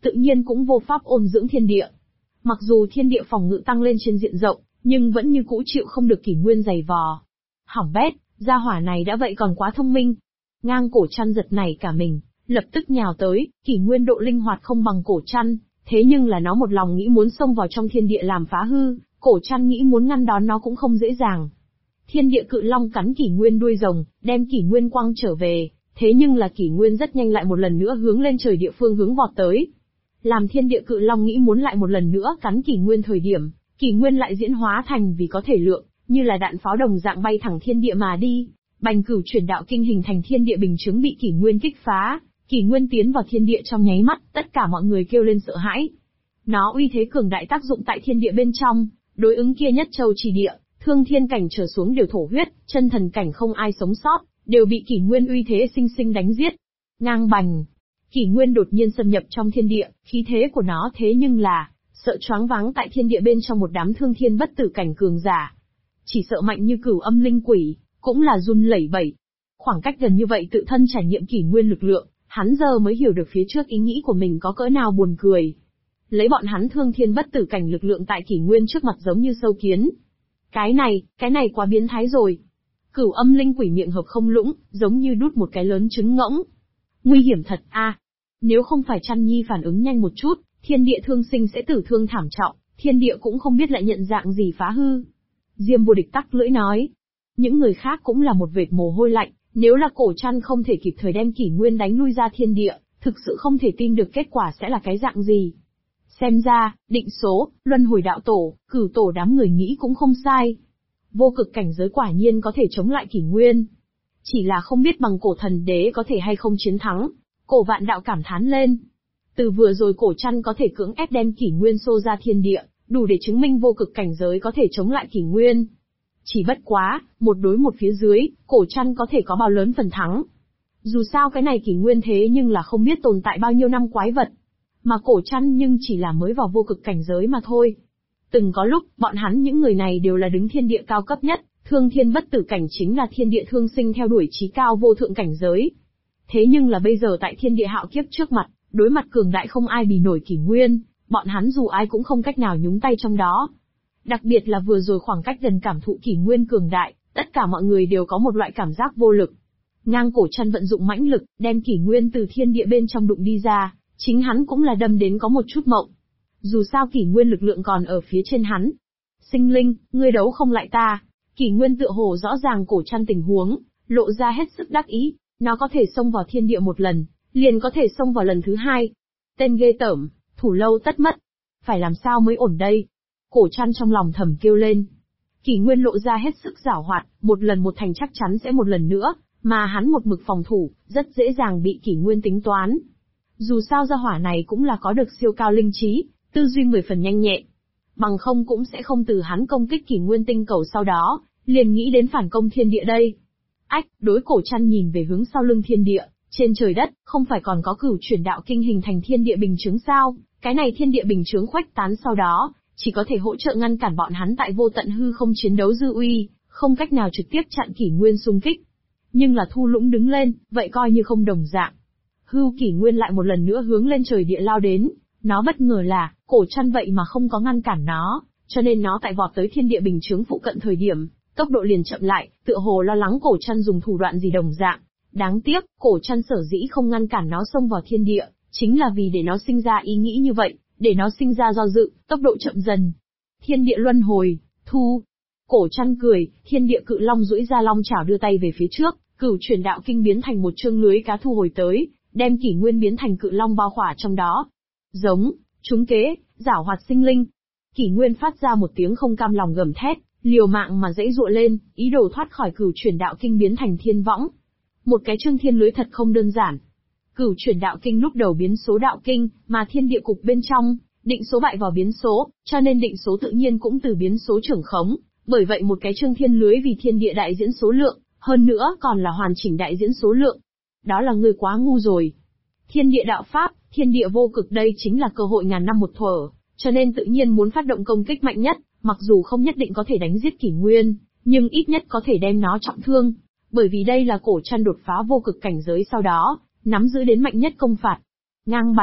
tự nhiên cũng vô pháp ôn dưỡng thiên địa. Mặc dù thiên địa phòng ngự tăng lên trên diện rộng, nhưng vẫn như cũ chịu không được kỷ nguyên dày vò. Hỏng bét, gia hỏa này đã vậy còn quá thông minh. Ngang cổ chăn giật nảy cả mình, lập tức nhào tới, kỷ nguyên độ linh hoạt không bằng cổ chăn, thế nhưng là nó một lòng nghĩ muốn xông vào trong thiên địa làm phá hư, cổ chăn nghĩ muốn ngăn đón nó cũng không dễ dàng. Thiên địa cự long cắn kỷ nguyên đuôi rồng, đem kỷ nguyên quăng trở về, thế nhưng là kỷ nguyên rất nhanh lại một lần nữa hướng lên trời địa phương hướng vọt tới. Làm thiên địa cự long nghĩ muốn lại một lần nữa cắn kỷ nguyên thời điểm, kỷ nguyên lại diễn hóa thành vì có thể lượng, như là đạn pháo đồng dạng bay thẳng thiên địa mà đi. Bành Cửu Chuyển Đạo Kinh hình thành thiên địa bình chứng bị kỷ nguyên kích phá, kỷ nguyên tiến vào thiên địa trong nháy mắt, tất cả mọi người kêu lên sợ hãi. Nó uy thế cường đại tác dụng tại thiên địa bên trong, đối ứng kia nhất châu chỉ địa, thương thiên cảnh trở xuống đều thổ huyết, chân thần cảnh không ai sống sót, đều bị kỷ nguyên uy thế sinh sinh đánh giết. Ngang bành, kỷ nguyên đột nhiên xâm nhập trong thiên địa, khí thế của nó thế nhưng là sợ choáng váng tại thiên địa bên trong một đám thương thiên bất tử cảnh cường giả. Chỉ sợ mạnh như Cửu Âm linh quỷ, cũng là run lẩy bẩy. Khoảng cách gần như vậy tự thân trải nghiệm kỷ nguyên lực lượng, hắn giờ mới hiểu được phía trước ý nghĩ của mình có cỡ nào buồn cười. Lấy bọn hắn thương thiên bất tử cảnh lực lượng tại kỷ nguyên trước mặt giống như sâu kiến. Cái này quá biến thái rồi. Cửu Âm linh quỷ miệng hợp không lũng, giống như đút một cái lớn trứng ngỗng. Nguy hiểm thật a. Nếu không phải Chăn Nhi phản ứng nhanh một chút, thiên địa thương sinh sẽ tử thương thảm trọng, thiên địa cũng không biết lại nhận dạng gì phá hư. Diêm Vô Địch tắc lưỡi nói. Những người khác cũng là một vệt mồ hôi lạnh, nếu là cổ Chăn không thể kịp thời đem kỷ nguyên đánh lui ra thiên địa, thực sự không thể tin được kết quả sẽ là cái dạng gì. Xem ra, định số, luân hồi đạo tổ, cửu tổ đám người nghĩ cũng không sai. Vô cực cảnh giới quả nhiên có thể chống lại kỷ nguyên. Chỉ là không biết bằng cổ thần đế có thể hay không chiến thắng. Cổ Vạn Đạo cảm thán lên. Từ vừa rồi cổ Chăn có thể cưỡng ép đem kỷ nguyên xô ra thiên địa, đủ để chứng minh vô cực cảnh giới có thể chống lại kỷ nguyên. Chỉ bất quá, một đối một phía dưới, cổ Chăn có thể có bao lớn phần thắng. Dù sao cái này kỷ nguyên thế nhưng là không biết tồn tại bao nhiêu năm quái vật. Mà cổ Chăn nhưng chỉ là mới vào vô cực cảnh giới mà thôi. Từng có lúc, bọn hắn những người này đều là đứng thiên địa cao cấp nhất, thương thiên bất tử cảnh chính là thiên địa thương sinh theo đuổi chí cao vô thượng cảnh giới. Thế nhưng là bây giờ tại thiên địa hạo kiếp trước mặt, đối mặt cường đại không ai bì nổi kỷ nguyên, bọn hắn dù ai cũng không cách nào nhúng tay trong đó. Đặc biệt là vừa rồi khoảng cách gần cảm thụ kỷ nguyên cường đại, tất cả mọi người đều có một loại cảm giác vô lực. Ngang cổ Chăn vận dụng mãnh lực, đem kỷ nguyên từ thiên địa bên trong đụng đi ra, chính hắn cũng là đâm đến có một chút mộng. Dù sao kỷ nguyên lực lượng còn ở phía trên hắn. Sinh linh, ngươi đấu không lại ta. Kỷ nguyên tựa hồ rõ ràng cổ Chăn tình huống, lộ ra hết sức đắc ý. Nó có thể xông vào thiên địa một lần, liền có thể xông vào lần thứ hai. Tên ghê tởm, thủ lâu tất mất. Phải làm sao mới ổn đây? Cổ Chăn trong lòng thầm kêu lên. Kỷ nguyên lộ ra hết sức giảo hoạt, một lần một thành chắc chắn sẽ một lần nữa, mà hắn một mực phòng thủ, rất dễ dàng bị kỷ nguyên tính toán. Dù sao gia hỏa này cũng là có được siêu cao linh trí, tư duy 10 phần nhanh nhẹn. Bằng không cũng sẽ không từ hắn công kích kỷ nguyên tinh cầu sau đó, liền nghĩ đến phản công thiên địa đây. Ách, đối cổ Chăn nhìn về hướng sau lưng thiên địa, trên trời đất, không phải còn có Cửu Chuyển Đạo Kinh hình thành thiên địa bình chứng sao? Cái này thiên địa bình chứng khuếch tán sau đó, chỉ có thể hỗ trợ ngăn cản bọn hắn tại vô tận hư không chiến đấu dư uy, không cách nào trực tiếp chặn kỷ nguyên xung kích. Nhưng là Thu Lũng đứng lên, vậy coi như không đồng dạng. Hưu kỷ nguyên lại một lần nữa hướng lên trời địa lao đến, nó bất ngờ là, cổ Chăn vậy mà không có ngăn cản nó, cho nên nó tại vọt tới thiên địa bình chứng phụ cận thời điểm, tốc độ liền chậm lại, tựa hồ lo lắng cổ Chăn dùng thủ đoạn gì đồng dạng. Đáng tiếc, cổ Chăn sở dĩ không ngăn cản nó xông vào thiên địa, chính là vì để nó sinh ra ý nghĩ như vậy, để nó sinh ra do dự, tốc độ chậm dần. Thiên địa luân hồi, thu. Cổ Chăn cười, thiên địa cự long duỗi ra long chảo đưa tay về phía trước, Cửu Chuyển Đạo Kinh biến thành một chương lưới cá thu hồi tới, đem kỷ nguyên biến thành cự long bao khỏa trong đó. Giống, trúng kế, giảo hoạt sinh linh. Kỷ nguyên phát ra một tiếng không cam lòng gầm thét, liều mạng mà dãy dụa lên, ý đồ thoát khỏi Cửu Chuyển Đạo Kinh biến thành thiên võng. Một cái chương thiên lưới thật không đơn giản. Cửu Chuyển Đạo Kinh lúc đầu biến số đạo kinh, mà thiên địa cục bên trong, định số bại vào biến số, cho nên định số tự nhiên cũng từ biến số trưởng khống, bởi vậy một cái chương thiên lưới vì thiên địa đại diễn số lượng, hơn nữa còn là hoàn chỉnh đại diễn số lượng. Đó là ngươi quá ngu rồi. Thiên địa đạo pháp, thiên địa vô cực đây chính là cơ hội ngàn năm một thuở, cho nên tự nhiên muốn phát động công kích mạnh nhất, mặc dù không nhất định có thể đánh giết kỷ nguyên, nhưng ít nhất có thể đem nó trọng thương, bởi vì đây là cổ Chăn đột phá vô cực cảnh giới sau đó, nắm giữ đến mạnh nhất công phạt. Ngang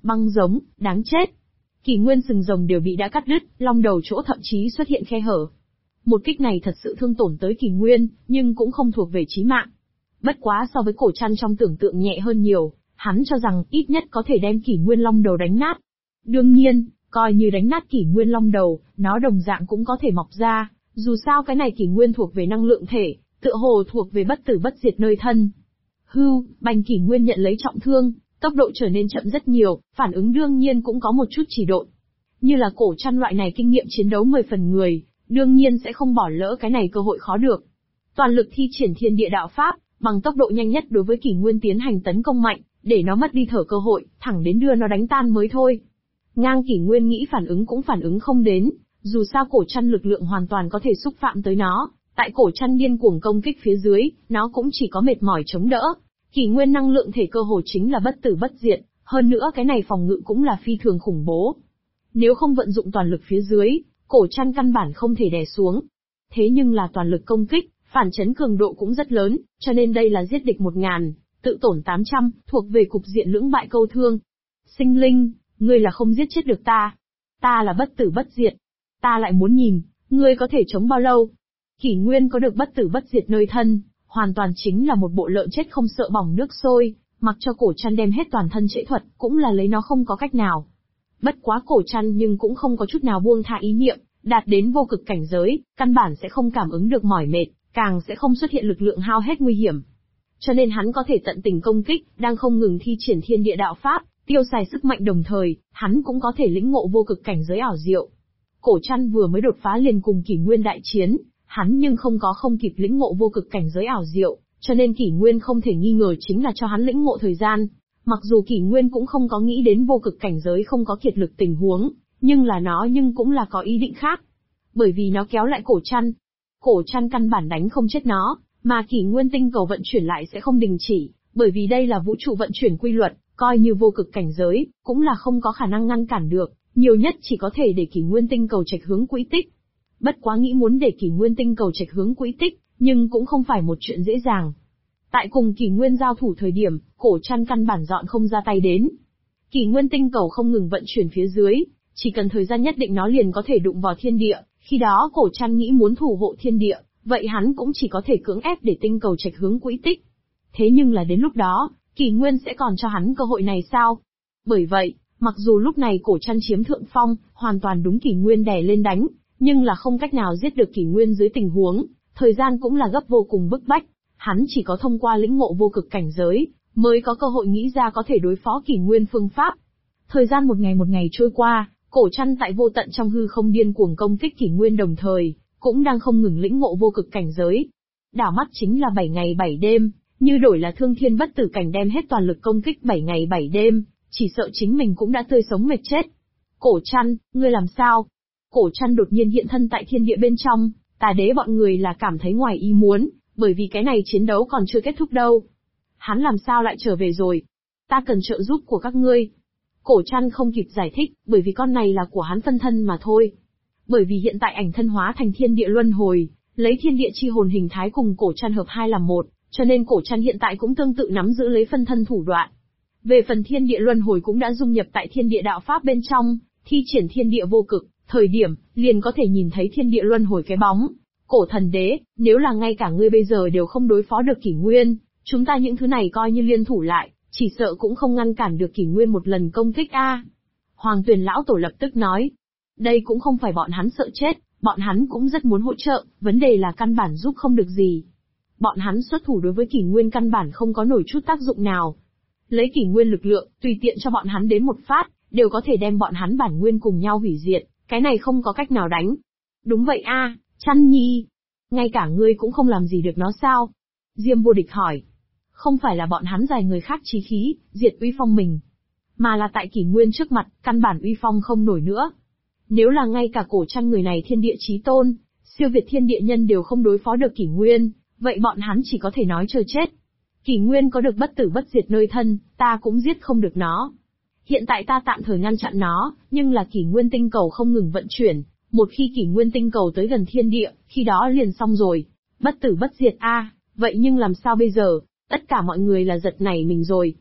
Băng giống, đáng chết. Kỷ nguyên sừng rồng đều bị đã cắt đứt, long đầu chỗ thậm chí xuất hiện khe hở. Một kích này thật sự thương tổn tới kỷ nguyên, nhưng cũng không thuộc về chí mạng. Bất quá so với cổ trăn trong tưởng tượng nhẹ hơn nhiều, hắn cho rằng ít nhất có thể đem kỷ nguyên long đầu đánh nát. Đương nhiên, coi như đánh nát kỷ nguyên long đầu, nó đồng dạng cũng có thể mọc ra, dù sao cái này kỷ nguyên thuộc về năng lượng thể, tựa hồ thuộc về bất tử bất diệt nơi thân. Hưu, bành kỷ nguyên nhận lấy trọng thương, tốc độ trở nên chậm rất nhiều, phản ứng đương nhiên cũng có một chút trì độn. Như là cổ trăn loại này kinh nghiệm chiến đấu 10 phần người, đương nhiên sẽ không bỏ lỡ cái này cơ hội khó được. Toàn lực thi triển thiên địa đạo pháp, bằng tốc độ nhanh nhất đối với kỷ nguyên tiến hành tấn công mạnh, để nó mất đi thở cơ hội, thẳng đến đưa nó đánh tan mới thôi. Ngang kỷ nguyên nghĩ phản ứng cũng phản ứng không đến, dù sao cổ trăn lực lượng hoàn toàn có thể xúc phạm tới nó, tại cổ trăn điên cuồng công kích phía dưới, nó cũng chỉ có mệt mỏi chống đỡ. Kỷ nguyên năng lượng thể cơ hồ chính là bất tử bất diệt, hơn nữa cái này phòng ngự cũng là phi thường khủng bố. Nếu không vận dụng toàn lực phía dưới, cổ trăn căn bản không thể đè xuống. Thế nhưng là toàn lực công kích, phản chấn cường độ cũng rất lớn, cho nên đây là giết địch 1000, tự tổn 800, thuộc về cục diện lưỡng bại câu thương. Sinh linh, ngươi là không giết chết được ta. Ta là bất tử bất diệt. Ta lại muốn nhìn, ngươi có thể chống bao lâu. Kỷ nguyên có được bất tử bất diệt nơi thân, hoàn toàn chính là một bộ lợn chết không sợ bỏng nước sôi, mặc cho cổ trăn đem hết toàn thân trễ thuật, cũng là lấy nó không có cách nào. Bất quá cổ trăn nhưng cũng không có chút nào buông tha ý niệm, đạt đến vô cực cảnh giới, căn bản sẽ không cảm ứng được mỏi mệt, càng sẽ không xuất hiện lực lượng hao hết nguy hiểm. Cho nên hắn có thể tận tình công kích, đang không ngừng thi triển thiên địa đạo pháp, tiêu xài sức mạnh đồng thời, hắn cũng có thể lĩnh ngộ vô cực cảnh giới ảo diệu. Cổ trăn vừa mới đột phá liền cùng kỷ nguyên đại chiến, hắn nhưng không kịp lĩnh ngộ vô cực cảnh giới ảo diệu, cho nên kỷ nguyên không thể nghi ngờ chính là cho hắn lĩnh ngộ thời gian. Mặc dù kỷ nguyên cũng không có nghĩ đến vô cực cảnh giới không có kiệt lực tình huống, nhưng cũng là có ý định khác. Bởi vì nó kéo lại cổ trăn. Cổ trăn căn bản đánh không chết nó, mà kỷ nguyên tinh cầu vận chuyển lại sẽ không đình chỉ, bởi vì đây là vũ trụ vận chuyển quy luật, coi như vô cực cảnh giới, cũng là không có khả năng ngăn cản được, nhiều nhất chỉ có thể để kỷ nguyên tinh cầu chệch hướng quỹ tích. Bất quá nghĩ muốn để kỷ nguyên tinh cầu chệch hướng quỹ tích, nhưng cũng không phải một chuyện dễ dàng. Tại cùng kỷ nguyên giao thủ thời điểm, cổ trăn căn bản dọn không ra tay đến. Kỷ nguyên tinh cầu không ngừng vận chuyển phía dưới, chỉ cần thời gian nhất định nó liền có thể đụng vào thiên địa, khi đó cổ trăn nghĩ muốn thủ hộ thiên địa, vậy hắn cũng chỉ có thể cưỡng ép để tinh cầu chệch hướng quỹ tích. Thế nhưng là đến lúc đó, kỷ nguyên sẽ còn cho hắn cơ hội này sao? Bởi vậy, mặc dù lúc này cổ trăn chiếm thượng phong, hoàn toàn đúng kỷ nguyên đè lên đánh, nhưng là không cách nào giết được kỷ nguyên dưới tình huống, thời gian cũng là gấp vô cùng bức bách, hắn chỉ có thông qua lĩnh ngộ vô cực cảnh giới, mới có cơ hội nghĩ ra có thể đối phó kỷ nguyên phương pháp. Thời gian một ngày trôi qua, cổ trăn tại vô tận trong hư không điên cuồng công kích kỷ nguyên đồng thời, cũng đang không ngừng lĩnh ngộ vô cực cảnh giới. Đảo mắt chính là 7 ngày 7 đêm, như đổi là thương thiên bất tử cảnh đem hết toàn lực công kích 7 ngày 7 đêm, chỉ sợ chính mình cũng đã tươi sống mệt chết. Cổ trăn, ngươi làm sao? Cổ trăn đột nhiên hiện thân tại thiên địa bên trong, Tà đế bọn người là cảm thấy ngoài ý muốn, bởi vì cái này chiến đấu còn chưa kết thúc đâu. Hắn làm sao lại trở về rồi? Ta cần trợ giúp của các ngươi. Cổ trăn không kịp giải thích, bởi vì con này là của hắn phân thân mà thôi. Bởi vì hiện tại ảnh thân hóa thành thiên địa luân hồi, lấy thiên địa chi hồn hình thái cùng cổ trăn hợp hai làm một, cho nên cổ trăn hiện tại cũng tương tự nắm giữ lấy phân thân thủ đoạn. Về phần thiên địa luân hồi cũng đã dung nhập tại thiên địa đạo pháp bên trong, thi triển thiên địa vô cực, thời điểm, liền có thể nhìn thấy thiên địa luân hồi cái bóng. Cổ thần đế, nếu là ngay cả ngươi bây giờ đều không đối phó được kỷ nguyên, chúng ta những thứ này coi như liên thủ lại, chỉ sợ cũng không ngăn cản được kỷ nguyên một lần công kích a. Hoàng Tuyền lão tổ lập tức nói. Đây cũng không phải bọn hắn sợ chết, bọn hắn cũng rất muốn hỗ trợ, vấn đề là căn bản giúp không được gì. Bọn hắn xuất thủ đối với kỷ nguyên căn bản không có nổi chút tác dụng nào. Lấy kỷ nguyên lực lượng, tùy tiện cho bọn hắn đến một phát, đều có thể đem bọn hắn bản nguyên cùng nhau hủy diệt, cái này không có cách nào đánh. Đúng vậy a, Chăn Nhi. Ngay cả ngươi cũng không làm gì được nó sao? Diêm Vô Địch hỏi. Không phải là bọn hắn giài người khác chí khí, diệt uy phong mình, mà là tại kỷ nguyên trước mặt, căn bản uy phong không nổi nữa. Nếu là ngay cả cổ trăn người này thiên địa chí tôn, siêu việt thiên địa nhân đều không đối phó được kỷ nguyên, vậy bọn hắn chỉ có thể nói chờ chết. Kỷ nguyên có được bất tử bất diệt nơi thân, ta cũng giết không được nó. Hiện tại ta tạm thời ngăn chặn nó, nhưng là kỷ nguyên tinh cầu không ngừng vận chuyển, một khi kỷ nguyên tinh cầu tới gần thiên địa, khi đó liền xong rồi. Bất tử bất diệt a, vậy nhưng làm sao bây giờ? Tất cả mọi người là giật nảy mình rồi.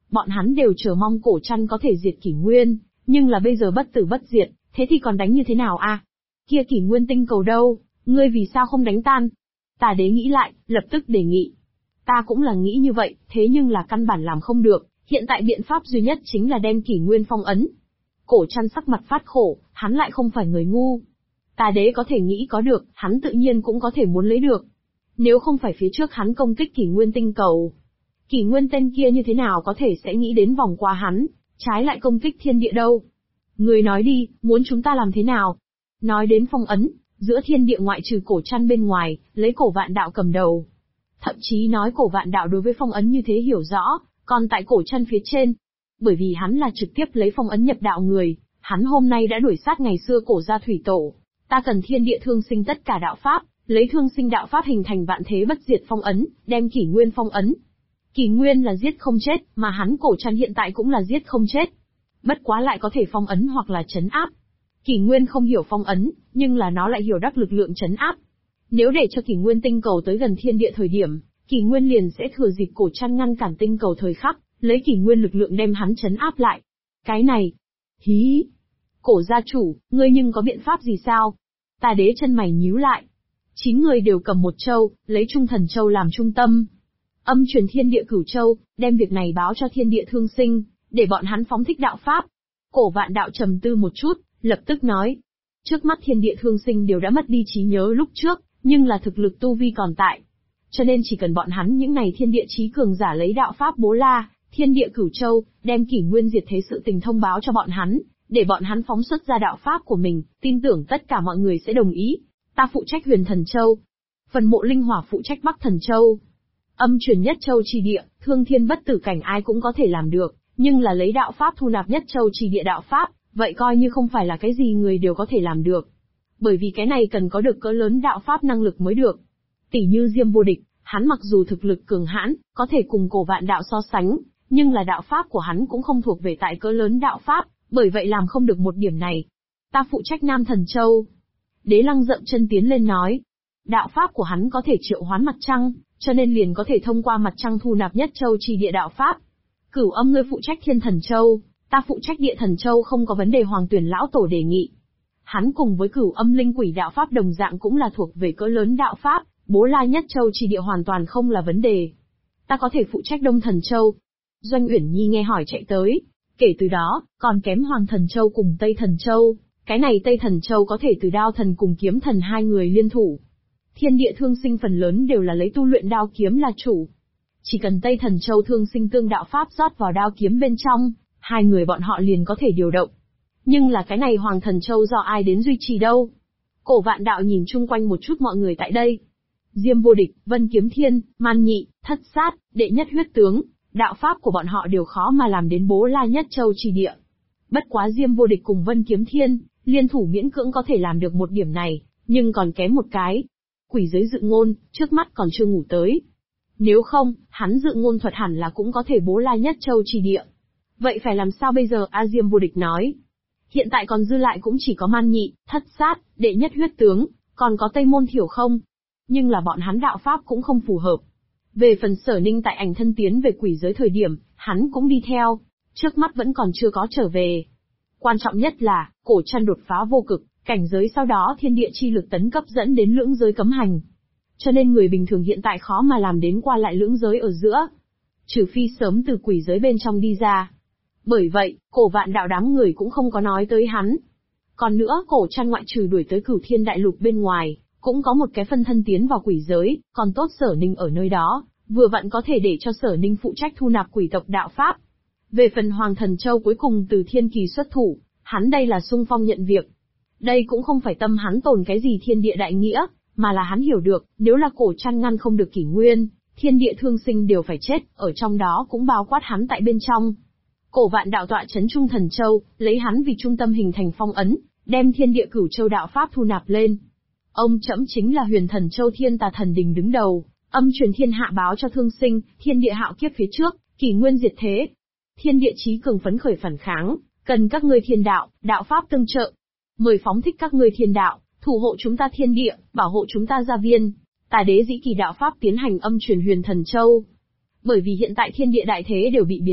Bọn hắn đều chờ mong cổ trăn có thể diệt kỷ nguyên, nhưng là bây giờ bất tử bất diệt, thế thì còn đánh như thế nào a? Kia kỷ nguyên tinh cầu đâu, ngươi vì sao không đánh tan? Tà đế nghĩ lại, lập tức đề nghị. Ta cũng là nghĩ như vậy, thế nhưng là căn bản làm không được, hiện tại biện pháp duy nhất chính là đem kỷ nguyên phong ấn. Cổ trăn sắc mặt phát khổ, hắn lại không phải người ngu. Tà đế có thể nghĩ có được, hắn tự nhiên cũng có thể muốn lấy được. Nếu không phải phía trước hắn công kích kỷ nguyên tinh cầu, kỷ nguyên tên kia như thế nào có thể sẽ nghĩ đến vòng qua hắn, trái lại công kích thiên địa đâu. Người nói đi, muốn chúng ta làm thế nào? Nói đến phong ấn, giữa thiên địa ngoại trừ cổ trăn bên ngoài, lấy cổ vạn đạo cầm đầu. Thậm chí nói cổ vạn đạo đối với phong ấn như thế hiểu rõ, còn tại cổ trăn phía trên. Bởi vì hắn là trực tiếp lấy phong ấn nhập đạo người, hắn hôm nay đã đuổi sát ngày xưa cổ gia thủy tổ. Ta cần thiên địa thương sinh tất cả đạo pháp, lấy thương sinh đạo pháp hình thành vạn thế bất diệt phong ấn, đem kỷ nguyên phong ấn. Kỷ nguyên là giết không chết, mà hắn cổ trăn hiện tại cũng là giết không chết. Bất quá lại có thể phong ấn hoặc là trấn áp. Kỷ nguyên không hiểu phong ấn, nhưng là nó lại hiểu đắc lực lượng trấn áp. Nếu để cho kỷ nguyên tinh cầu tới gần thiên địa thời điểm, kỷ nguyên liền sẽ thừa dịp cổ trăn ngăn cản tinh cầu thời khắc, lấy kỷ nguyên lực lượng đem hắn trấn áp lại. Cái này, hí, cổ gia chủ, ngươi nhưng có biện pháp gì sao? Tà đế chân mày nhíu lại. 9 người đều cầm một châu, lấy trung thần châu làm trung tâm. Âm truyền thiên địa cửu châu, đem việc này báo cho thiên địa thương sinh, để bọn hắn phóng thích đạo pháp. Cổ vạn đạo trầm tư một chút, lập tức nói. Trước mắt thiên địa thương sinh đều đã mất đi trí nhớ lúc trước, nhưng là thực lực tu vi còn tại. Cho nên chỉ cần bọn hắn những ngày thiên địa trí cường giả lấy đạo pháp bố la, thiên địa cửu châu, đem kỷ nguyên diệt thế sự tình thông báo cho bọn hắn, để bọn hắn phóng xuất ra đạo pháp của mình, tin tưởng tất cả mọi người sẽ đồng ý. Ta phụ trách huyền thần châu. Phần mộ linh hỏa phụ trách bắc thần châu. Âm truyền nhất châu chi địa, thương thiên bất tử cảnh ai cũng có thể làm được, nhưng là lấy đạo pháp thu nạp nhất châu chi địa đạo pháp, vậy coi như không phải là cái gì người đều có thể làm được. Bởi vì cái này cần có được cỡ lớn đạo pháp năng lực mới được. Tỷ như Diêm Vô Địch, hắn mặc dù thực lực cường hãn, có thể cùng cổ vạn đạo so sánh, nhưng là đạo pháp của hắn cũng không thuộc về tại cỡ lớn đạo pháp, bởi vậy làm không được một điểm này. Ta phụ trách Nam Thần Châu. Đế Lăng dậm chân tiến lên nói. Đạo pháp của hắn có thể triệu hoán mặt trăng, cho nên liền có thể thông qua mặt trăng thu nạp nhất châu chi địa đạo pháp. Cửu Âm ngươi phụ trách Thiên Thần Châu, ta phụ trách Địa Thần Châu không có vấn đề. Hoàng Tuyển lão tổ đề nghị. Hắn cùng với Cửu Âm linh quỷ đạo pháp đồng dạng cũng là thuộc về cỡ lớn đạo pháp, bố la nhất châu chi địa hoàn toàn không là vấn đề. Ta có thể phụ trách Đông Thần Châu. Doanh Uyển Nhi nghe hỏi chạy tới. Kể từ đó, còn kém Hoàng Thần Châu cùng Tây Thần Châu. Cái này Tây Thần Châu có thể từ Đao Thần cùng Kiếm Thần hai người liên thủ. Thiên địa thương sinh phần lớn đều là lấy tu luyện đao kiếm là chủ. Chỉ cần Tây Thần Châu thương sinh tương đạo pháp rót vào đao kiếm bên trong, hai người bọn họ liền có thể điều động. Nhưng là cái này Hoàng Thần Châu do ai đến duy trì đâu? Cổ vạn đạo nhìn chung quanh một chút mọi người tại đây. Diêm Vô Địch, Vân Kiếm Thiên, Man Nhị, Thất Sát, Đệ Nhất Huyết Tướng, đạo pháp của bọn họ đều khó mà làm đến bố la nhất châu chi địa. Bất quá Diêm Vô Địch cùng Vân Kiếm Thiên, liên thủ miễn cưỡng có thể làm được một điểm này, nhưng còn kém một cái. Quỷ giới dự ngôn, trước mắt còn chưa ngủ tới. Nếu không, hắn dự ngôn thuật hẳn là cũng có thể bố la nhất châu chi địa. Vậy phải làm sao bây giờ? A Diêm Vô Địch nói. Hiện tại còn dư lại cũng chỉ có Man Nhị, Thất Sát, Đệ Nhất Huyết Tướng, còn có Tây Môn Thiểu không. Nhưng là bọn hắn đạo pháp cũng không phù hợp. Về phần Sở Ninh tại ảnh thân tiến về quỷ giới thời điểm, hắn cũng đi theo, trước mắt vẫn còn chưa có trở về. Quan trọng nhất là, cổ trăn đột phá vô cực, cảnh giới sau đó thiên địa chi lực tấn cấp dẫn đến lưỡng giới cấm hành. Cho nên người bình thường hiện tại khó mà làm đến qua lại lưỡng giới ở giữa. Trừ phi sớm từ quỷ giới bên trong đi ra. Bởi vậy, cổ vạn đạo đám người cũng không có nói tới hắn. Còn nữa, cổ trăn ngoại trừ đuổi tới Cửu Thiên Đại Lục bên ngoài, cũng có một cái phân thân tiến vào quỷ giới, còn tốt Sở Ninh ở nơi đó, vừa vặn có thể để cho Sở Ninh phụ trách thu nạp quỷ tộc đạo pháp. Về phần Hoàng Thần Châu cuối cùng từ Thiên Kỳ xuất thủ, hắn đây là xung phong nhận việc. Đây cũng không phải tâm hắn tồn cái gì thiên địa đại nghĩa, mà là hắn hiểu được, nếu là cổ trăn ngăn không được kỷ nguyên, thiên địa thương sinh đều phải chết, ở trong đó cũng bao quát hắn tại bên trong. Cổ vạn đạo tọa chấn Trung Thần Châu, lấy hắn vì trung tâm hình thành phong ấn, đem thiên địa cửu châu đạo pháp thu nạp lên. Ông trẫm chính là Huyền Thần Châu Thiên Tà Thần Đình đứng đầu, âm truyền thiên hạ báo cho thương sinh, thiên địa hạo kiếp phía trước, kỷ nguyên diệt thế. Thiên địa chí cường phấn khởi phản kháng, cần các ngươi thiên đạo, đạo pháp tương trợ. Mời phóng thích các ngươi thiên đạo, thủ hộ chúng ta thiên địa, bảo hộ chúng ta gia viên. Tà đế dĩ kỳ đạo pháp tiến hành âm truyền Huyền Thần Châu. Bởi vì hiện tại thiên địa đại thế đều bị biến mất,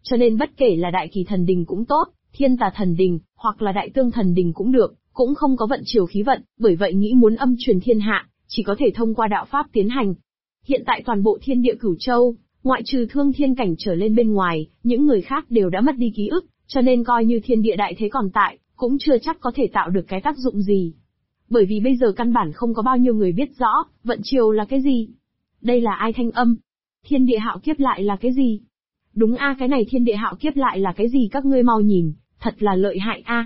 Cho nên bất kể là đại kỳ thần đình cũng tốt, thiên tà thần đình, hoặc là đại tương thần đình cũng được, cũng không có vận chiều khí vận, bởi vậy nghĩ muốn âm truyền thiên hạ, chỉ có thể thông qua đạo pháp tiến hành. Hiện tại toàn bộ thiên địa Cửu Châu, ngoại trừ thương thiên cảnh trở lên bên ngoài, những người khác đều đã mất đi ký ức, cho nên coi như thiên địa đại thế còn tại, cũng chưa chắc có thể tạo được cái tác dụng gì. Bởi vì bây giờ căn bản không có bao nhiêu người biết rõ, vận chiều là cái gì. Đây là ai thanh âm? Thiên địa hạo kiếp lại là cái gì? Đúng a, cái này thiên địa hạo kiếp lại là cái gì các ngươi mau nhìn, thật là lợi hại a.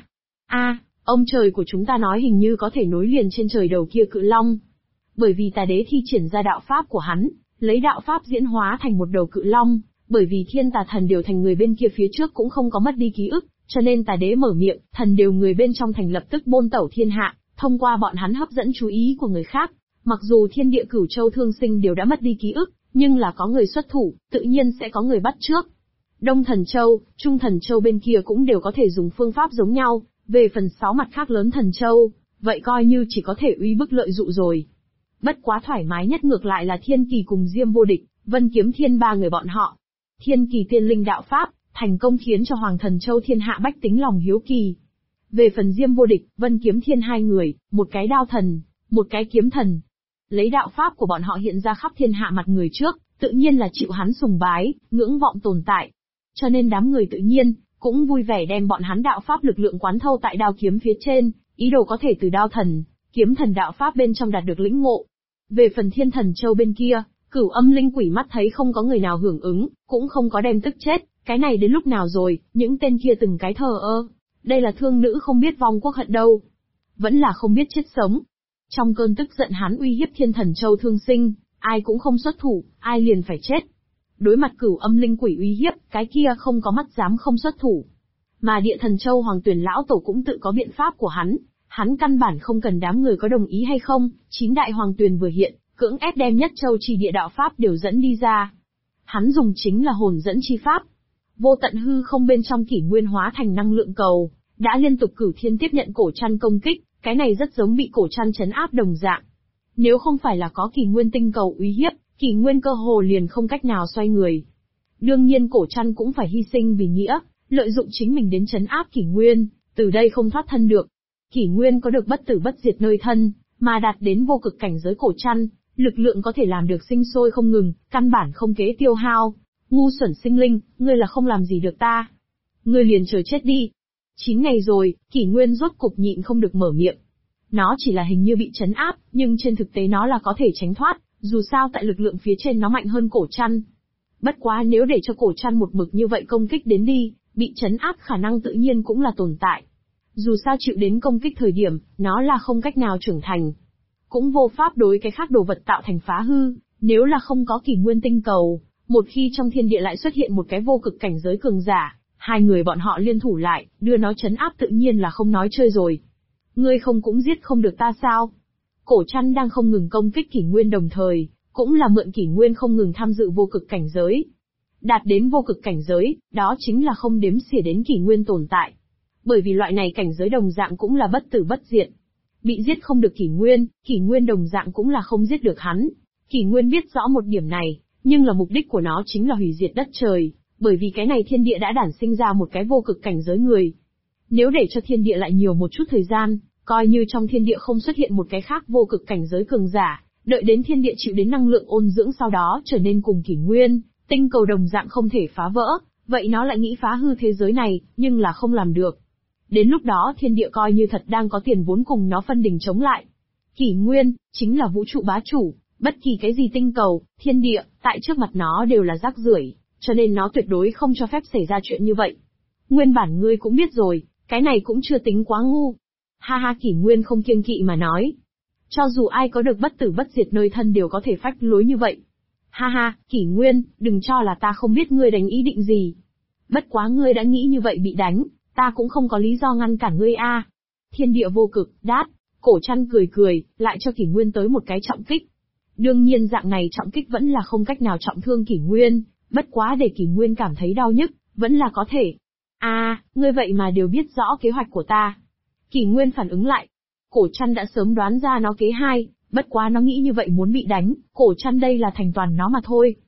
Ông trời của chúng ta nói hình như có thể nối liền trên trời đầu kia cự long. Bởi vì tà đế thi triển ra đạo pháp của hắn, lấy đạo pháp diễn hóa thành một đầu cự long, bởi vì thiên tà thần đều thành người bên kia phía trước cũng không có mất đi ký ức, cho nên tà đế mở miệng, thần đều người bên trong thành lập tức bôn tẩu thiên hạ, thông qua bọn hắn hấp dẫn chú ý của người khác. Mặc dù thiên địa Cửu Châu thương sinh đều đã mất đi ký ức, nhưng là có người xuất thủ, tự nhiên sẽ có người bắt trước. Đông Thần Châu, Trung Thần Châu bên kia cũng đều có thể dùng phương pháp giống nhau, về phần 6 mặt khác lớn Thần Châu, vậy coi như chỉ có thể uy bức lợi dụ rồi. Bất quá thoải mái nhất ngược lại là Thiên Kỳ cùng Diêm Vô Địch, Vân Kiếm Thiên ba người bọn họ. Thiên Kỳ tiên linh đạo pháp, thành công khiến cho Hoàng Thần Châu thiên hạ bách tính lòng hiếu kỳ. Về phần Diêm Vô Địch, Vân Kiếm Thiên hai người, một cái đao thần, một cái kiếm thần. Lấy đạo pháp của bọn họ hiện ra khắp thiên hạ mặt người trước, tự nhiên là chịu hắn sùng bái, ngưỡng vọng tồn tại. Cho nên đám người tự nhiên, cũng vui vẻ đem bọn hắn đạo pháp lực lượng quán thâu tại đao kiếm phía trên, ý đồ có thể từ đao thần, kiếm thần đạo pháp bên trong đạt được lĩnh ngộ. Về phần Thiên Thần Châu bên kia, Cửu Âm linh quỷ mắt thấy không có người nào hưởng ứng, cũng không có đem tức chết, cái này đến lúc nào rồi, những tên kia từng cái thờ ơ. Đây là thương nữ không biết vong quốc hận đâu. Vẫn là không biết chết sống. Trong cơn tức giận hắn uy hiếp Thiên Thần Châu thương sinh, ai cũng không xuất thủ, ai liền phải chết. Đối mặt Cửu Âm linh quỷ uy hiếp, cái kia không có mắt dám không xuất thủ. Mà Địa Thần Châu Hoàng Tuyển lão tổ cũng tự có biện pháp của hắn căn bản không cần đám người có đồng ý hay không, 9 đại hoàng tuyền vừa hiện, cưỡng ép đem nhất châu chi địa đạo pháp đều dẫn đi ra. Hắn dùng chính là hồn dẫn chi pháp. Vô tận hư không bên trong kỷ nguyên hóa thành năng lượng cầu, đã liên tục cửu thiên tiếp nhận cổ trăn công kích, cái này rất giống bị cổ trăn trấn áp đồng dạng. Nếu không phải là có kỷ nguyên tinh cầu uy hiếp, kỷ nguyên cơ hồ liền không cách nào xoay người. Đương nhiên cổ trăn cũng phải hy sinh vì nghĩa, lợi dụng chính mình đến trấn áp kỷ nguyên, từ đây không thoát thân được. Kỷ nguyên có được bất tử bất diệt nơi thân, mà đạt đến vô cực cảnh giới cổ trăn, lực lượng có thể làm được sinh sôi không ngừng, căn bản không kế tiêu hao. Ngu xuẩn sinh linh, ngươi là không làm gì được ta. Ngươi liền chờ chết đi. 9 ngày rồi, kỷ nguyên rốt cục nhịn không được mở miệng. Nó chỉ là hình như bị trấn áp, nhưng trên thực tế nó là có thể tránh thoát, dù sao tại lực lượng phía trên nó mạnh hơn cổ trăn. Bất quá nếu để cho cổ trăn một mực như vậy công kích đến đi, bị trấn áp khả năng tự nhiên cũng là tồn tại. Dù sao chịu đến công kích thời điểm, nó là không cách nào trưởng thành. Cũng vô pháp đối cái khác đồ vật tạo thành phá hư, nếu là không có kỷ nguyên tinh cầu, một khi trong thiên địa lại xuất hiện một cái vô cực cảnh giới cường giả, hai người bọn họ liên thủ lại, đưa nó trấn áp tự nhiên là không nói chơi rồi. Ngươi không cũng giết không được ta sao? Cổ trăn đang không ngừng công kích kỷ nguyên đồng thời, cũng là mượn kỷ nguyên không ngừng tham dự vô cực cảnh giới. Đạt đến vô cực cảnh giới, đó chính là không đếm xỉa đến kỷ nguyên tồn tại. Bởi vì loại này cảnh giới đồng dạng cũng là bất tử bất diệt. Bị giết không được kỷ nguyên đồng dạng cũng là không giết được hắn. Kỷ nguyên biết rõ một điểm này, nhưng là mục đích của nó chính là hủy diệt đất trời, bởi vì cái này thiên địa đã đản sinh ra một cái vô cực cảnh giới người. Nếu để cho thiên địa lại nhiều một chút thời gian, coi như trong thiên địa không xuất hiện một cái khác vô cực cảnh giới cường giả, đợi đến thiên địa chịu đến năng lượng ôn dưỡng sau đó trở nên cùng kỷ nguyên, tinh cầu đồng dạng không thể phá vỡ, vậy nó lại nghĩ phá hư thế giới này, nhưng là không làm được. Đến lúc đó thiên địa coi như thật đang có tiền vốn cùng nó phân đình chống lại. Kỷ nguyên, chính là vũ trụ bá chủ, bất kỳ cái gì tinh cầu, thiên địa, tại trước mặt nó đều là rác rưởi, cho nên nó tuyệt đối không cho phép xảy ra chuyện như vậy. Nguyên bản ngươi cũng biết rồi, cái này cũng chưa tính quá ngu. Ha ha, kỷ nguyên không kiêng kỵ mà nói. Cho dù ai có được bất tử bất diệt nơi thân đều có thể phách lối như vậy. Ha ha, kỷ nguyên, đừng cho là ta không biết ngươi đánh ý định gì. Bất quá ngươi đã nghĩ như vậy bị đánh, ta cũng không có lý do ngăn cản ngươi a. Thiên địa vô cực, đát, cổ trăn cười cười, lại cho kỷ nguyên tới một cái trọng kích. Đương nhiên dạng này trọng kích vẫn là không cách nào trọng thương kỷ nguyên, bất quá để kỷ nguyên cảm thấy đau nhức, vẫn là có thể. Ngươi vậy mà đều biết rõ kế hoạch của ta. Kỷ nguyên phản ứng lại. Cổ trăn đã sớm đoán ra nó kế hai, bất quá nó nghĩ như vậy muốn bị đánh, cổ trăn đây là thành toàn nó mà thôi.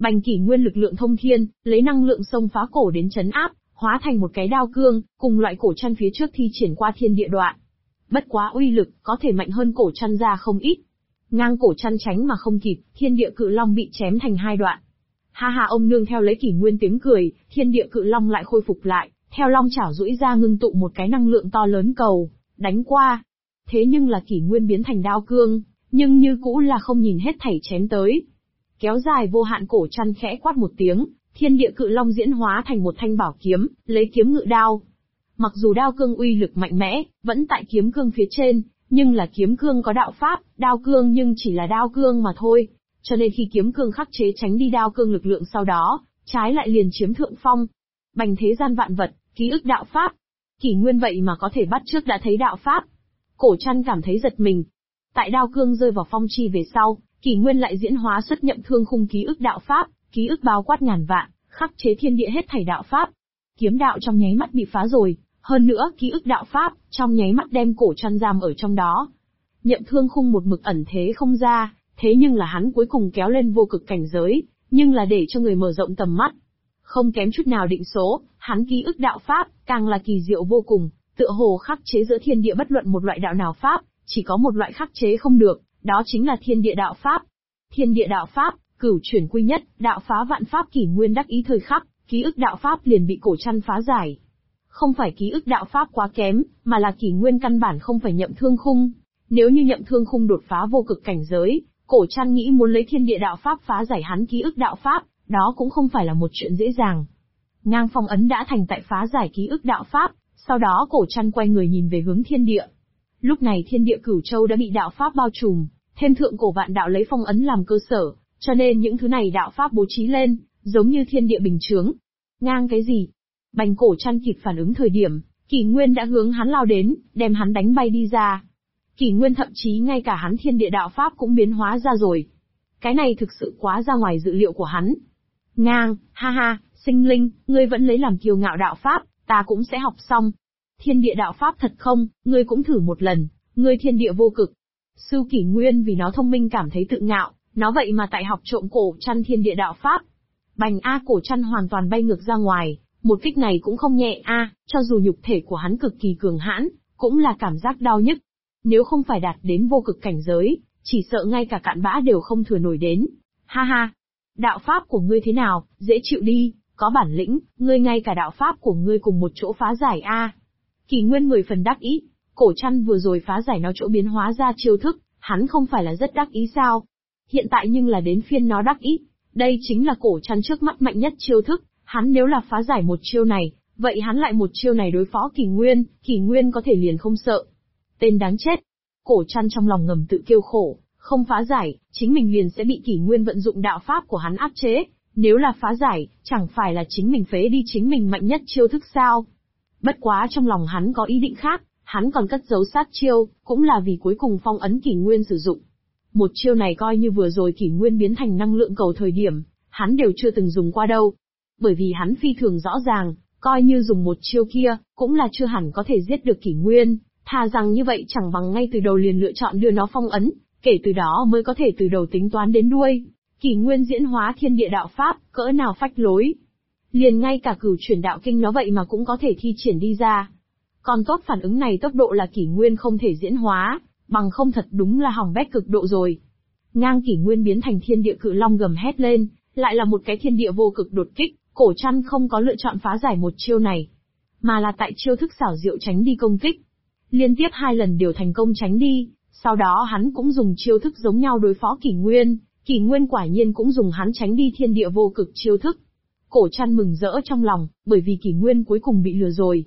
Bành kỷ nguyên lực lượng thông thiên, lấy năng lượng xông phá cổ đến chấn áp, hóa thành một cái đao cương, cùng loại cổ chăn phía trước thi triển qua thiên địa đoạn. Bất quá uy lực, có thể mạnh hơn cổ chăn ra không ít. Ngang cổ chăn tránh mà không kịp, thiên địa cự long bị chém thành hai đoạn. Ha ha, ông nương theo lấy kỷ nguyên tiếng cười, thiên địa cự long lại khôi phục lại, theo long chảo duỗi ra ngưng tụ một cái năng lượng to lớn cầu, đánh qua. Thế nhưng là kỷ nguyên biến thành đao cương, nhưng như cũ là không nhìn hết thảy chém tới. Kéo dài vô hạn cổ chăn khẽ quát một tiếng, thiên địa cự long diễn hóa thành một thanh bảo kiếm, lấy kiếm ngự đao. Mặc dù đao cương uy lực mạnh mẽ, vẫn tại kiếm cương phía trên, nhưng là kiếm cương có đạo pháp, đao cương nhưng chỉ là đao cương mà thôi. Cho nên khi kiếm cương khắc chế tránh đi đao cương lực lượng sau đó, trái lại liền chiếm thượng phong. Bành thế gian vạn vật, ký ức đạo pháp. Kỷ nguyên vậy mà có thể bắt trước đã thấy đạo pháp. Cổ chăn cảm thấy giật mình. Tại đao cương rơi vào phong chi về sau, kỷ nguyên lại diễn hóa xuất nhậm thương khung ký ức đạo pháp, ký ức bao quát ngàn vạn, khắc chế thiên địa hết thảy đạo pháp. Kiếm đạo trong nháy mắt bị phá rồi, hơn nữa ký ức đạo pháp, trong nháy mắt đem cổ chăn giam ở trong đó. Nhậm thương khung một mực ẩn thế không ra, thế nhưng là hắn cuối cùng kéo lên vô cực cảnh giới, nhưng là để cho người mở rộng tầm mắt. Không kém chút nào định số, hắn ký ức đạo pháp, càng là kỳ diệu vô cùng, tựa hồ khắc chế giữa thiên địa bất luận một loại đạo nào pháp, chỉ có một loại khắc chế không được, đó chính là thiên địa đạo pháp. Thiên địa đạo pháp, cửu chuyển quy nhất, đạo phá vạn pháp kỷ nguyên đắc ý thời khắc, ký ức đạo pháp liền bị cổ chăn phá giải. Không phải ký ức đạo pháp quá kém, mà là kỷ nguyên căn bản không phải nhậm thương khung. Nếu như nhậm thương khung đột phá vô cực cảnh giới, cổ chăn nghĩ muốn lấy thiên địa đạo pháp phá giải hắn ký ức đạo pháp, đó cũng không phải là một chuyện dễ dàng. Ngang phong ấn đã thành tại phá giải ký ức đạo pháp, sau đó cổ chăn quay người nhìn về hướng thiên địa. Lúc này thiên địa cửu châu đã bị đạo pháp bao trùm, thêm thượng cổ vạn đạo lấy phong ấn làm cơ sở, cho nên những thứ này đạo pháp bố trí lên, giống như thiên địa bình chướng. Ngang cái gì? Bành cổ chăn kịp phản ứng thời điểm, kỷ nguyên đã hướng hắn lao đến, đem hắn đánh bay đi ra. Kỷ nguyên thậm chí ngay cả hắn thiên địa đạo pháp cũng biến hóa ra rồi. Cái này thực sự quá ra ngoài dự liệu của hắn. Ngang, ha ha, sinh linh, ngươi vẫn lấy làm kiêu ngạo đạo pháp, ta cũng sẽ học xong. Thiên địa đạo pháp thật không, ngươi cũng thử một lần, ngươi thiên địa vô cực. Sư kỷ nguyên vì nó thông minh cảm thấy tự ngạo, nó vậy mà tại học trộm cổ chăn thiên địa đạo pháp. Bành a, cổ chăn hoàn toàn bay ngược ra ngoài, một kích này cũng không nhẹ a, cho dù nhục thể của hắn cực kỳ cường hãn, cũng là cảm giác đau nhức. Nếu không phải đạt đến vô cực cảnh giới, chỉ sợ ngay cả cạn bã đều không thừa nổi đến. Ha ha, đạo pháp của ngươi thế nào, dễ chịu đi, có bản lĩnh, ngươi ngay cả đạo pháp của ngươi cùng một chỗ phá giải a. Kỷ nguyên 10 phần đắc ý, cổ chăn vừa rồi phá giải nó chỗ biến hóa ra chiêu thức, hắn không phải là rất đắc ý sao? Hiện tại nhưng là đến phiên nó đắc ý, đây chính là cổ chăn trước mắt mạnh nhất chiêu thức, hắn nếu là phá giải một chiêu này, vậy hắn lại một chiêu này đối phó kỷ nguyên có thể liền không sợ. Tên đáng chết. Cổ chăn trong lòng ngầm tự kêu khổ, không phá giải, chính mình liền sẽ bị kỷ nguyên vận dụng đạo pháp của hắn áp chế, nếu là phá giải, chẳng phải là chính mình phế đi chính mình mạnh nhất chiêu thức sao? Bất quá trong lòng hắn có ý định khác, hắn còn cất giấu sát chiêu, cũng là vì cuối cùng phong ấn kỷ nguyên sử dụng. Một chiêu này coi như vừa rồi kỷ nguyên biến thành năng lượng cầu thời điểm, hắn đều chưa từng dùng qua đâu. Bởi vì hắn phi thường rõ ràng, coi như dùng một chiêu kia, cũng là chưa hẳn có thể giết được kỷ nguyên, thà rằng như vậy chẳng bằng ngay từ đầu liền lựa chọn đưa nó phong ấn, kể từ đó mới có thể từ đầu tính toán đến đuôi. Kỷ nguyên diễn hóa thiên địa đạo pháp, cỡ nào phách lối. Liền ngay cả cửu chuyển đạo kinh nó vậy mà cũng có thể thi triển đi ra. Còn tốt phản ứng này tốc độ là kỷ nguyên không thể diễn hóa, bằng không thật đúng là hỏng bét cực độ rồi. Ngang kỷ nguyên biến thành thiên địa cự long gầm hét lên, lại là một cái thiên địa vô cực đột kích, cổ chăn không có lựa chọn phá giải một chiêu này, mà là tại chiêu thức xảo diệu tránh đi công kích. Liên tiếp 2 lần đều thành công tránh đi, sau đó hắn cũng dùng chiêu thức giống nhau đối phó kỷ nguyên quả nhiên cũng dùng hắn tránh đi thiên địa vô cực chiêu thức. Cổ chăn mừng rỡ trong lòng, bởi vì kỷ nguyên cuối cùng bị lừa rồi.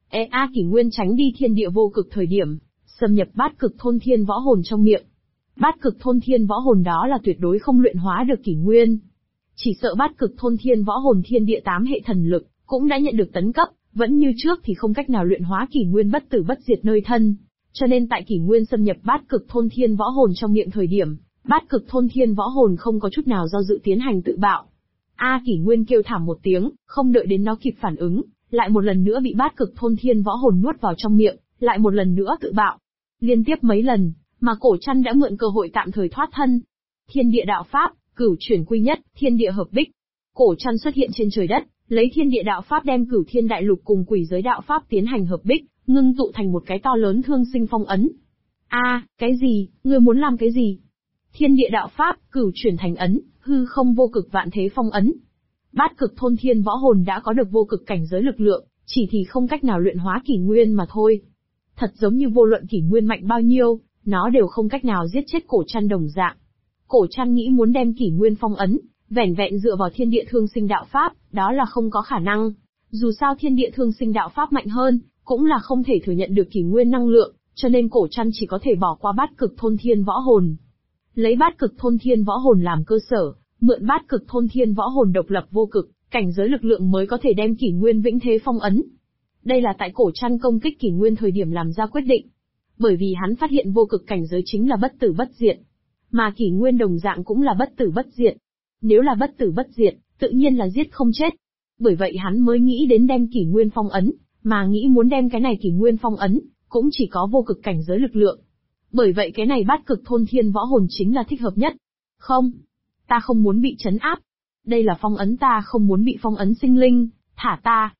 Kỷ nguyên tránh đi thiên địa vô cực thời điểm, xâm nhập bát cực thôn thiên võ hồn trong miệng. Bát cực thôn thiên võ hồn đó là tuyệt đối không luyện hóa được kỷ nguyên. Chỉ sợ bát cực thôn thiên võ hồn thiên địa 8 hệ thần lực, cũng đã nhận được tấn cấp, vẫn như trước thì không cách nào luyện hóa kỷ nguyên bất tử bất diệt nơi thân. Cho nên tại kỷ nguyên xâm nhập bát cực thôn thiên võ hồn trong miệng thời điểm, bát cực thôn thiên võ hồn không có chút nào do dự tiến hành tự bạo. Kỷ nguyên kêu thảm một tiếng, không đợi đến nó kịp phản ứng, lại một lần nữa bị bát cực thôn thiên võ hồn nuốt vào trong miệng, lại một lần nữa tự bạo. Liên tiếp mấy lần, mà cổ chăn đã mượn cơ hội tạm thời thoát thân. Thiên địa đạo pháp, cửu chuyển quy nhất, thiên địa hợp bích. Cổ Trăn xuất hiện trên trời đất, lấy thiên địa đạo pháp đem cửu thiên đại lục cùng quỷ giới đạo pháp tiến hành hợp bích, ngưng tụ thành một cái to lớn thương sinh phong ấn. Cái gì, ngươi muốn làm cái gì? Thiên địa đạo pháp, cửu chuyển thành ấn, hư không vô cực vạn thế phong ấn. Bát cực thôn thiên võ hồn đã có được vô cực cảnh giới lực lượng, chỉ thì không cách nào luyện hóa kỷ nguyên mà thôi. Thật giống như vô luận kỷ nguyên mạnh bao nhiêu, nó đều không cách nào giết chết Cổ Trăn đồng dạng. Cổ Trăn nghĩ muốn đem kỷ nguyên phong ấn, vẻn vẹn dựa vào thiên địa thương sinh đạo pháp, đó là không có khả năng. Dù sao thiên địa thương sinh đạo pháp mạnh hơn, cũng là không thể thừa nhận được kỷ nguyên năng lượng, cho nên Cổ Trăn chỉ có thể bỏ qua bát cực thôn thiên võ hồn. Lấy bát cực thôn thiên võ hồn làm cơ sở, mượn bát cực thôn thiên võ hồn độc lập vô cực, cảnh giới lực lượng mới có thể đem kỷ nguyên vĩnh thế phong ấn. Đây là tại Cổ Trăn công kích kỷ nguyên thời điểm làm ra quyết định. Bởi vì hắn phát hiện vô cực cảnh giới chính là bất tử bất diệt. Mà kỷ nguyên đồng dạng cũng là bất tử bất diệt. Nếu là bất tử bất diệt, tự nhiên là giết không chết. Bởi vậy hắn mới nghĩ đến đem kỷ nguyên phong ấn, mà nghĩ muốn đem cái này kỷ nguyên phong ấn, cũng chỉ có vô cực cảnh giới lực lượng. Bởi vậy cái này bát cực thôn thiên võ hồn chính là thích hợp nhất. Không, ta không muốn bị trấn áp. Đây là phong ấn, ta không muốn bị phong ấn sinh linh, thả ta.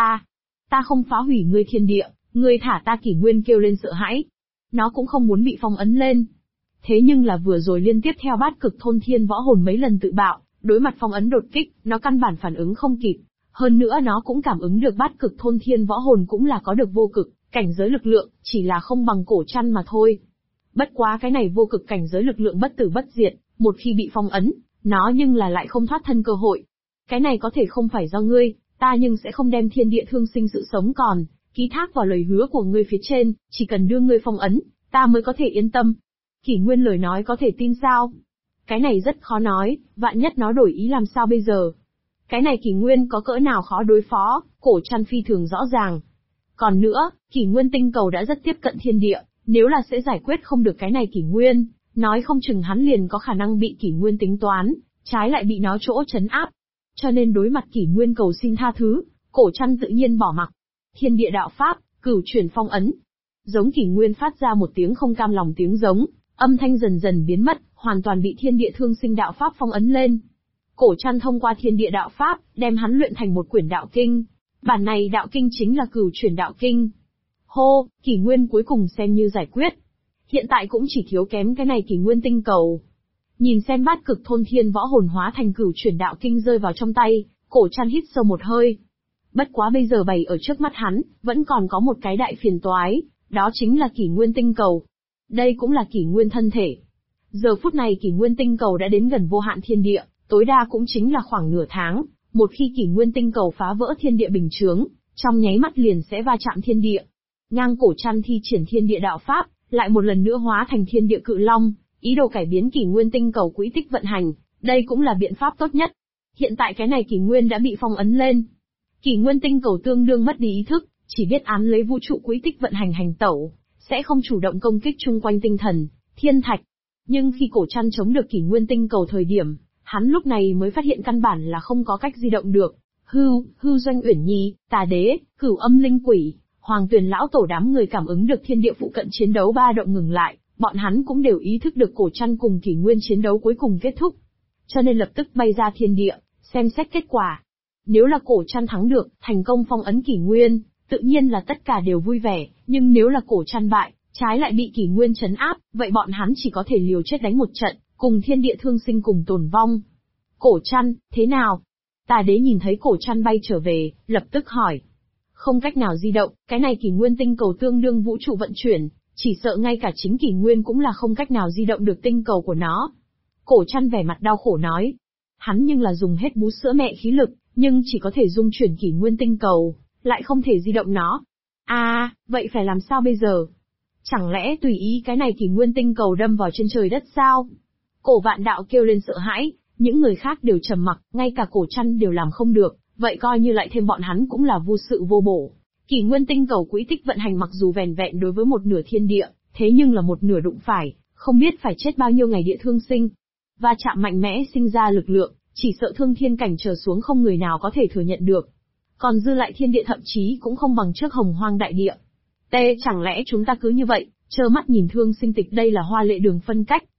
Ta không phá hủy ngươi thiên địa, ngươi thả ta. Kỷ nguyên kêu lên sợ hãi. Nó cũng không muốn bị phong ấn lên. Thế nhưng là vừa rồi liên tiếp theo bát cực thôn thiên võ hồn mấy lần tự bạo, đối mặt phong ấn đột kích, nó căn bản phản ứng không kịp. Hơn nữa nó cũng cảm ứng được bát cực thôn thiên võ hồn cũng là có được vô cực, cảnh giới lực lượng, chỉ là không bằng Cổ Trăn mà thôi. Bất quá cái này vô cực cảnh giới lực lượng bất tử bất diệt, một khi bị phong ấn, nó nhưng là lại không thoát thân cơ hội. Cái này có thể không phải do ngươi, ta nhưng sẽ không đem thiên địa thương sinh sự sống còn, ký thác vào lời hứa của ngươi phía trên, chỉ cần đưa ngươi phong ấn, ta mới có thể yên tâm. Kỷ nguyên lời nói có thể tin sao? Cái này rất khó nói, vạn nhất nó đổi ý làm sao bây giờ? Cái này kỷ nguyên có cỡ nào khó đối phó, Cổ Trăn phi thường rõ ràng. Còn nữa, kỷ nguyên tinh cầu đã rất tiếp cận thiên địa, nếu là sẽ giải quyết không được cái này kỷ nguyên, nói không chừng hắn liền có khả năng bị kỷ nguyên tính toán, trái lại bị nó chỗ trấn áp. Cho nên đối mặt kỷ nguyên cầu xin tha thứ, Cổ Trăn tự nhiên bỏ mặc. Thiên địa đạo pháp, cửu chuyển phong ấn. Giống kỷ nguyên phát ra một tiếng không cam lòng tiếng giống, âm thanh dần dần biến mất, hoàn toàn bị thiên địa thương sinh đạo pháp phong ấn lên. Cổ Trăn thông qua thiên địa đạo pháp, đem hắn luyện thành một quyển đạo kinh. Bản này đạo kinh chính là cửu chuyển đạo kinh. Hô, kỷ nguyên cuối cùng xem như giải quyết. Hiện tại cũng chỉ thiếu kém cái này kỷ nguyên tinh cầu. Nhìn xem bát cực thôn thiên võ hồn hóa thành cửu chuyển đạo kinh rơi vào trong tay, Cổ Trăn hít sâu một hơi. Bất quá bây giờ bày ở trước mắt hắn, vẫn còn có một cái đại phiền toái, đó chính là kỷ nguyên tinh cầu. Đây cũng là kỷ nguyên thân thể. Giờ phút này kỷ nguyên tinh cầu đã đến gần vô hạn thiên địa, tối đa cũng chính là khoảng nửa tháng, một khi kỷ nguyên tinh cầu phá vỡ thiên địa bình chướng, trong nháy mắt liền sẽ va chạm thiên địa. Ngang Cổ Trăn thi triển thiên địa đạo pháp, lại một lần nữa hóa thành thiên địa cự long, ý đồ cải biến kỷ nguyên tinh cầu quỹ tích vận hành, đây cũng là biện pháp tốt nhất. Hiện tại cái này kỷ nguyên đã bị phong ấn lên. Kỷ nguyên tinh cầu tương đương mất đi ý thức, chỉ biết án lấy vũ trụ quỹ tích vận hành hành tẩu, sẽ không chủ động công kích chung quanh tinh thần, thiên thạch. Nhưng khi Cổ Trăn chống được kỷ nguyên tinh cầu thời điểm, hắn lúc này mới phát hiện căn bản là không có cách di động được. Hư Doanh Uyển Nhi, Tà Đế, Cửu Âm Linh Quỷ, Hoàng Tuyền lão tổ đám người cảm ứng được thiên địa phụ cận chiến đấu ba động ngừng lại, bọn hắn cũng đều ý thức được Cổ Trăn cùng kỷ nguyên chiến đấu cuối cùng kết thúc. Cho nên lập tức bay ra thiên địa, xem xét kết quả. Nếu là Cổ Trăn thắng được, thành công phong ấn kỷ nguyên, tự nhiên là tất cả đều vui vẻ, nhưng nếu là Cổ Trăn bại, trái lại bị kỷ nguyên trấn áp, vậy bọn hắn chỉ có thể liều chết đánh một trận, cùng thiên địa thương sinh cùng tồn vong. Cổ Trăn, thế nào? Tà Đế nhìn thấy Cổ Trăn bay trở về, lập tức hỏi. Không cách nào di động, cái này kỷ nguyên tinh cầu tương đương vũ trụ vận chuyển, chỉ sợ ngay cả chính kỷ nguyên cũng là không cách nào di động được tinh cầu của nó. Cổ Trăn vẻ mặt đau khổ nói. Hắn nhưng là dùng hết bú sữa mẹ khí lực, nhưng chỉ có thể dung chuyển kỷ nguyên tinh cầu, lại không thể di động nó. Vậy phải làm sao bây giờ? Chẳng lẽ tùy ý cái này kỷ nguyên tinh cầu đâm vào trên trời đất sao? Cổ Vạn Đạo kêu lên sợ hãi, những người khác đều trầm mặc, ngay cả Cổ Trăn đều làm không được, vậy coi như lại thêm bọn hắn cũng là vô sự vô bổ. Kỷ nguyên tinh cầu quỹ tích vận hành mặc dù vẻn vẹn đối với một nửa thiên địa, thế nhưng là một nửa đụng phải, không biết phải chết bao nhiêu ngày địa thương sinh. Va chạm mạnh mẽ sinh ra lực lượng, chỉ sợ thương thiên cảnh trở xuống không người nào có thể thừa nhận được. Còn dư lại thiên địa thậm chí cũng không bằng trước hồng hoang đại địa. Chẳng lẽ chúng ta cứ như vậy, trơ mắt nhìn thương sinh tịch đây là hoa lệ đường phân cách,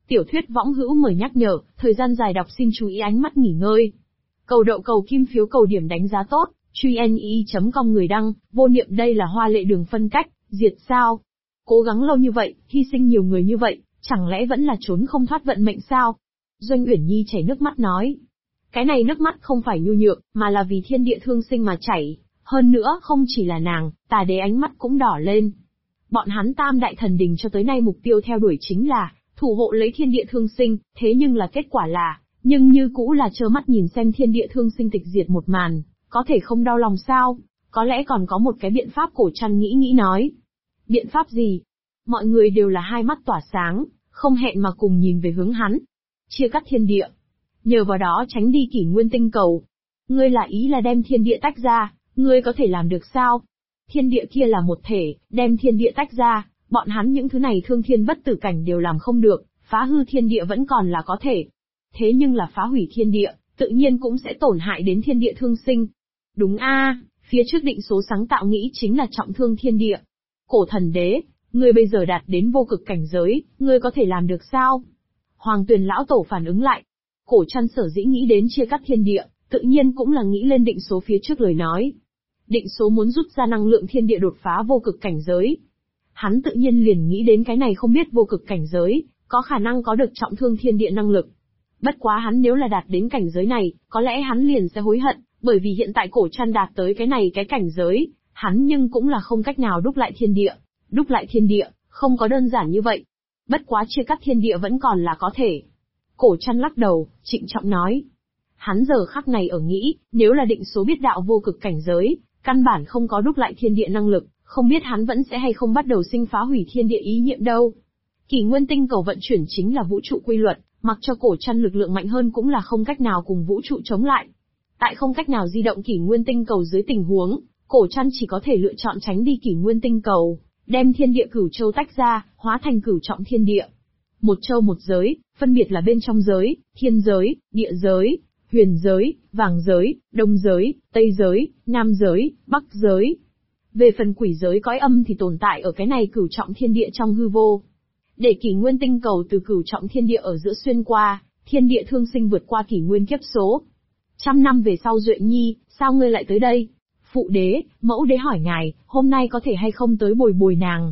Tiểu thuyết võng hữu mời nhắc nhở, thời gian dài đọc xin chú ý ánh mắt nghỉ ngơi. Cầu đậu cầu kim phiếu cầu điểm đánh giá tốt, truy NI.com người đăng, vô niệm đây là hoa lệ đường phân cách, diệt sao? Cố gắng lâu như vậy, hy sinh nhiều người như vậy, chẳng lẽ vẫn là trốn không thoát vận mệnh sao? Doanh Uyển Nhi chảy nước mắt nói. Cái này nước mắt không phải nhu nhược, mà là vì thiên địa thương sinh mà chảy. Hơn nữa, không chỉ là nàng, Tà Đế ánh mắt cũng đỏ lên. Bọn hắn Tam Đại Thần Đình cho tới nay mục tiêu theo đuổi chính là thủ hộ lấy thiên địa thương sinh, thế nhưng là kết quả là, nhưng như cũ là trơ mắt nhìn xem thiên địa thương sinh tịch diệt một màn, có thể không đau lòng sao? Có lẽ còn có một cái biện pháp. Cổ Trăn nghĩ nói. Biện pháp gì? Mọi người đều là hai mắt tỏa sáng, không hẹn mà cùng nhìn về hướng hắn. Chia cắt thiên địa. Nhờ vào đó tránh đi kỷ nguyên tinh cầu. Ngươi là ý là đem thiên địa tách ra, ngươi có thể làm được sao? Thiên địa kia là một thể, đem thiên địa tách ra, bọn hắn những thứ này thương thiên bất tử cảnh đều làm không được, phá hư thiên địa vẫn còn là có thể. Thế nhưng là phá hủy thiên địa, tự nhiên cũng sẽ tổn hại đến thiên địa thương sinh. Đúng a, phía trước định số sáng tạo nghĩ chính là trọng thương thiên địa. Cổ Thần Đế, ngươi bây giờ đạt đến vô cực cảnh giới, ngươi có thể làm được sao? Hoàng Tuyền lão tổ phản ứng lại. Cổ Trăn sở dĩ nghĩ đến chia cắt thiên địa, tự nhiên cũng là nghĩ lên định số phía trước lời nói. Định số muốn rút ra năng lượng thiên địa đột phá vô cực cảnh giới. Hắn tự nhiên liền nghĩ đến cái này không biết vô cực cảnh giới, có khả năng có được trọng thương thiên địa năng lực. Bất quá hắn nếu là đạt đến cảnh giới này, có lẽ hắn liền sẽ hối hận, bởi vì hiện tại Cổ Trăn đạt tới cái cảnh giới, hắn nhưng cũng là không cách nào đúc lại thiên địa. Đúc lại thiên địa, không có đơn giản như vậy. Bất quá chia cắt thiên địa vẫn còn là có thể. Cổ Trăn lắc đầu, trịnh trọng nói. Hắn giờ khắc này ở nghĩ, nếu là định số biết đạo vô cực cảnh giới, căn bản không có đúc lại thiên địa năng lực, không biết hắn vẫn sẽ hay không bắt đầu sinh phá hủy thiên địa ý niệm đâu. Kỷ nguyên tinh cầu vận chuyển chính là vũ trụ quy luật, mặc cho Cổ Trăn lực lượng mạnh hơn cũng là không cách nào cùng vũ trụ chống lại. Tại không cách nào di động kỷ nguyên tinh cầu dưới tình huống, Cổ Trăn chỉ có thể lựa chọn tránh đi kỷ nguyên tinh cầu, đem thiên địa cửu châu tách ra, hóa thành cửu trọng thiên địa. Một châu một giới, phân biệt là bên trong giới, thiên giới, địa giới, huyền giới, vàng giới, đông giới, tây giới, nam giới, bắc giới. Về phần quỷ giới cõi âm thì tồn tại ở cái này cửu trọng thiên địa trong hư vô. Để kỷ nguyên tinh cầu từ cửu trọng thiên địa ở giữa xuyên qua, thiên địa thương sinh vượt qua kỷ nguyên kiếp số. 100 năm về sau Duệ Nhi, sao ngươi lại tới đây? Phụ đế, mẫu đế hỏi ngài, hôm nay có thể hay không tới bồi bồi nàng?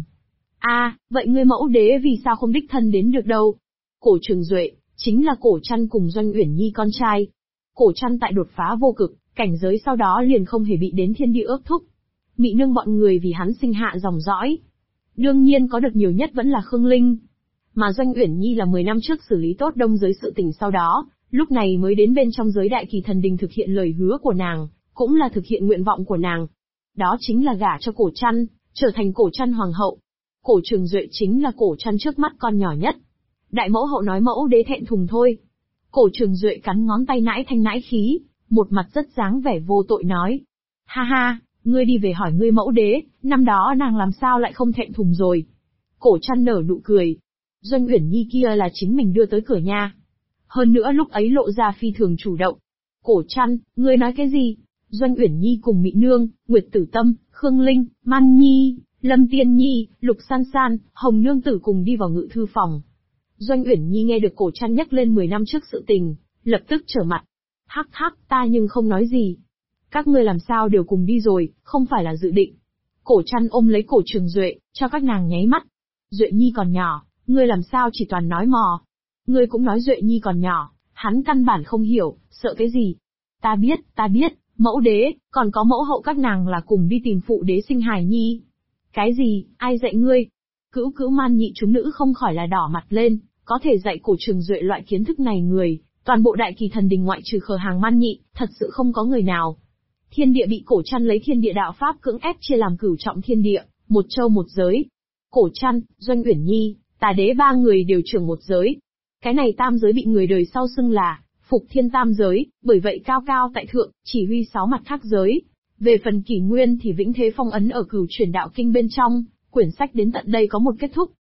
Vậy ngươi mẫu đế vì sao không đích thân đến được đâu? Cổ Trường Duệ, chính là Cổ Trăn cùng Doanh Uyển Nhi con trai. Cổ Trăn tại đột phá vô cực, cảnh giới sau đó liền không hề bị đến thiên địa ước thúc. Mị nương bọn người vì hắn sinh hạ dòng dõi. Đương nhiên có được nhiều nhất vẫn là Khương Linh. Mà Doanh Uyển Nhi là 10 năm trước xử lý tốt đông giới sự tình sau đó, lúc này mới đến bên trong giới Đại Kỳ Thần Đình thực hiện lời hứa của nàng, cũng là thực hiện nguyện vọng của nàng. Đó chính là gả cho Cổ Trăn, trở thành Cổ Trăn hoàng hậu. Cổ Trường Duệ chính là Cổ Trăn trước mắt con nhỏ nhất. Đại mẫu hậu nói mẫu đế thẹn thùng thôi. Cổ Trường Duệ cắn ngón tay nãi thanh nãi khí, một mặt rất dáng vẻ vô tội nói. Ha ha, ngươi đi về hỏi ngươi mẫu đế, năm đó nàng làm sao lại không thẹn thùng rồi. Cổ Trăn nở nụ cười. Doanh Uyển Nhi kia là chính mình đưa tới cửa nhà. Hơn nữa lúc ấy lộ ra phi thường chủ động. Cổ Trăn, ngươi nói cái gì? Doanh Uyển Nhi cùng Mị Nương, Nguyệt Tử Tâm, Khương Linh, Man Nhi, Lâm Tiên Nhi, Lục San San, Hồng Nương Tử cùng đi vào ngự thư phòng. Doanh Uyển Nhi nghe được Cổ Trăn nhắc lên 10 năm trước sự tình, lập tức trở mặt. Hắc hắc, ta nhưng không nói gì. Các ngươi làm sao đều cùng đi rồi, không phải là dự định. Cổ Trăn ôm lấy Cổ Trường Duệ, cho các nàng nháy mắt. Duệ Nhi còn nhỏ, ngươi làm sao chỉ toàn nói mò. Ngươi cũng nói Duệ Nhi còn nhỏ, hắn căn bản không hiểu, sợ cái gì. Ta biết, mẫu đế, còn có mẫu hậu các nàng là cùng đi tìm phụ đế sinh hài nhi. Cái gì, ai dạy ngươi? Cữu Cữu Man Nhị chúng nữ không khỏi là đỏ mặt lên, có thể dạy Cổ Trường Duệ loại kiến thức này người, toàn bộ Đại Kỳ Thần Đình ngoại trừ Khờ Hàng Man Nhị, thật sự không có người nào. Thiên địa bị Cổ Trăn lấy thiên địa đạo pháp cưỡng ép chia làm cửu trọng thiên địa, một châu một giới. Cổ Trăn, Doanh Uyển Nhi, Tà Đế ba người đều trưởng một giới. Cái này tam giới bị người đời sau xưng là Phục Thiên Tam Giới, bởi vậy cao cao tại thượng, chỉ huy 6 mặt khác giới. Về phần kỷ nguyên thì vĩnh thế phong ấn ở Cửu Truyền Đạo Kinh bên trong, quyển sách đến tận đây có một kết thúc.